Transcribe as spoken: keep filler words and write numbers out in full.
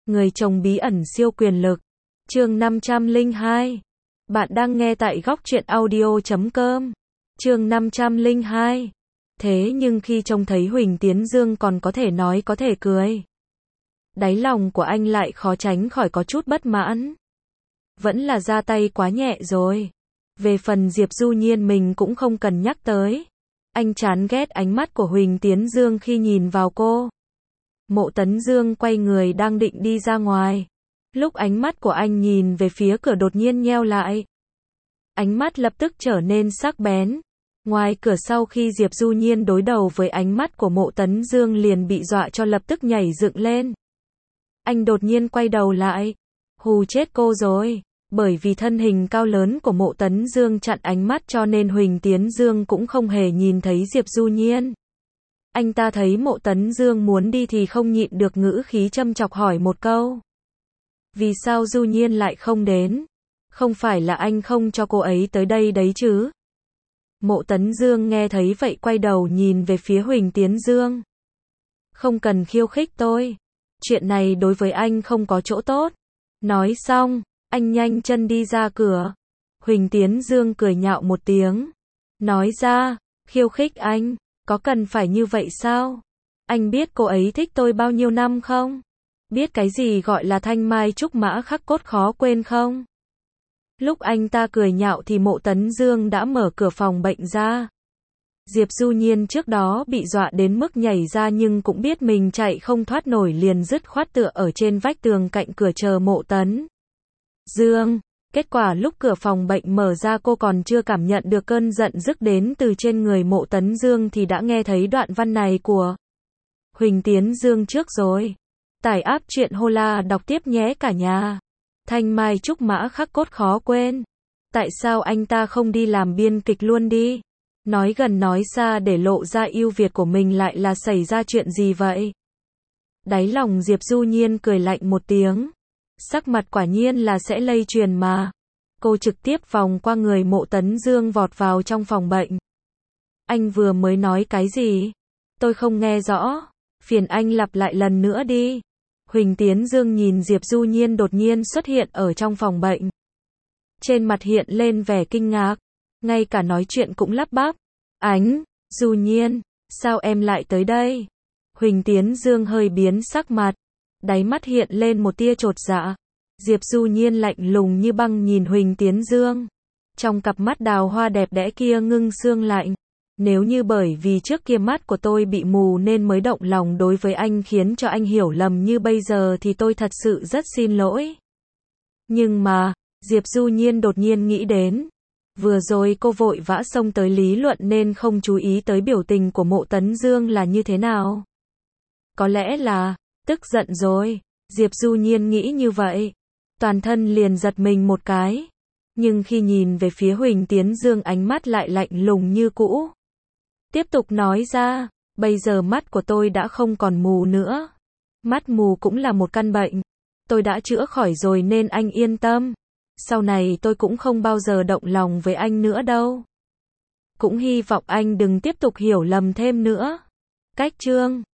Người chồng bí ẩn siêu quyền lực. Chương năm trăm lẻ hai. Bạn đang nghe tại góc truyện audio chấm com. Chương năm trăm lẻ hai. Thế nhưng khi trông thấy Huỳnh Tiến Dương còn có thể nói có thể cười. Đáy lòng của anh lại khó tránh khỏi có chút bất mãn. Vẫn là ra tay quá nhẹ rồi. Về phần Diệp Du Nhiên mình cũng không cần nhắc tới. Anh chán ghét ánh mắt của Huỳnh Tiến Dương khi nhìn vào cô. Mộ Tấn Dương quay người đang định đi ra ngoài. Lúc ánh mắt của anh nhìn về phía cửa đột nhiên nheo lại. Ánh mắt lập tức trở nên sắc bén. Ngoài cửa sau khi Diệp Du Nhiên đối đầu với ánh mắt của Mộ Tấn Dương liền bị dọa cho lập tức nhảy dựng lên. Anh đột nhiên quay đầu lại. Hù chết cô rồi. Bởi vì thân hình cao lớn của Mộ Tấn Dương chặn ánh mắt cho nên Huỳnh Tiến Dương cũng không hề nhìn thấy Diệp Du Nhiên. Anh ta thấy Mộ Tấn Dương muốn đi thì không nhịn được ngữ khí châm chọc hỏi một câu. Vì sao Du Nhiên lại không đến? Không phải là anh không cho cô ấy tới đây đấy chứ? Mộ Tấn Dương nghe thấy vậy quay đầu nhìn về phía Huỳnh Tiến Dương. Không cần khiêu khích tôi. Chuyện này đối với anh không có chỗ tốt. Nói xong, anh nhanh chân đi ra cửa. Huỳnh Tiến Dương cười nhạo một tiếng. Nói ra, khiêu khích anh, có cần phải như vậy sao? Anh biết cô ấy thích tôi bao nhiêu năm không? Biết cái gì gọi là thanh mai trúc mã khắc cốt khó quên không? Lúc anh ta cười nhạo thì Mộ Tấn Dương đã mở cửa phòng bệnh ra. Diệp Du Nhiên trước đó bị dọa đến mức nhảy ra nhưng cũng biết mình chạy không thoát nổi liền dứt khoát tựa ở trên vách tường cạnh cửa chờ Mộ Tấn Dương. Kết quả lúc cửa phòng bệnh mở ra cô còn chưa cảm nhận được cơn giận dữ đến từ trên người Mộ Tấn Dương thì đã nghe thấy đoạn văn này của Huỳnh Tiến Dương trước rồi. Tải app truyện Hola đọc tiếp nhé cả nhà. Thanh mai trúc mã khắc cốt khó quên. Tại sao anh ta không đi làm biên kịch luôn đi? Nói gần nói xa để lộ ra ưu việt của mình lại là xảy ra chuyện gì vậy? Đáy lòng Diệp Du Nhiên cười lạnh một tiếng. Sắc mặt quả nhiên là sẽ lây truyền mà. Cô trực tiếp vòng qua người Mộ Tấn Dương vọt vào trong phòng bệnh. Anh vừa mới nói cái gì? Tôi không nghe rõ. Phiền anh lặp lại lần nữa đi. Huỳnh Tiến Dương nhìn Diệp Du Nhiên đột nhiên xuất hiện ở trong phòng bệnh. Trên mặt hiện lên vẻ kinh ngạc. Ngay cả nói chuyện cũng lắp bắp. Ánh, Du Nhiên, sao em lại tới đây? Huỳnh Tiến Dương hơi biến sắc mặt. Đáy mắt hiện lên một tia chột dạ. Diệp Du Nhiên lạnh lùng như băng nhìn Huỳnh Tiến Dương. Trong cặp mắt đào hoa đẹp đẽ kia ngưng sương lạnh. Nếu như bởi vì trước kia mắt của tôi bị mù nên mới động lòng đối với anh khiến cho anh hiểu lầm như bây giờ thì tôi thật sự rất xin lỗi. Nhưng mà, Diệp Du Nhiên đột nhiên nghĩ đến. Vừa rồi cô vội vã xông tới lý luận nên không chú ý tới biểu tình của Mộ Tấn Dương là như thế nào. Có lẽ là tức giận rồi. Diệp Du Nhiên nghĩ như vậy. Toàn thân liền giật mình một cái. Nhưng khi nhìn về phía Huỳnh Tiến Dương ánh mắt lại lạnh lùng như cũ. Tiếp tục nói ra, bây giờ mắt của tôi đã không còn mù nữa. Mắt mù cũng là một căn bệnh. Tôi đã chữa khỏi rồi nên anh yên tâm. Sau này tôi cũng không bao giờ động lòng với anh nữa đâu. Cũng hy vọng anh đừng tiếp tục hiểu lầm thêm nữa. Cách chương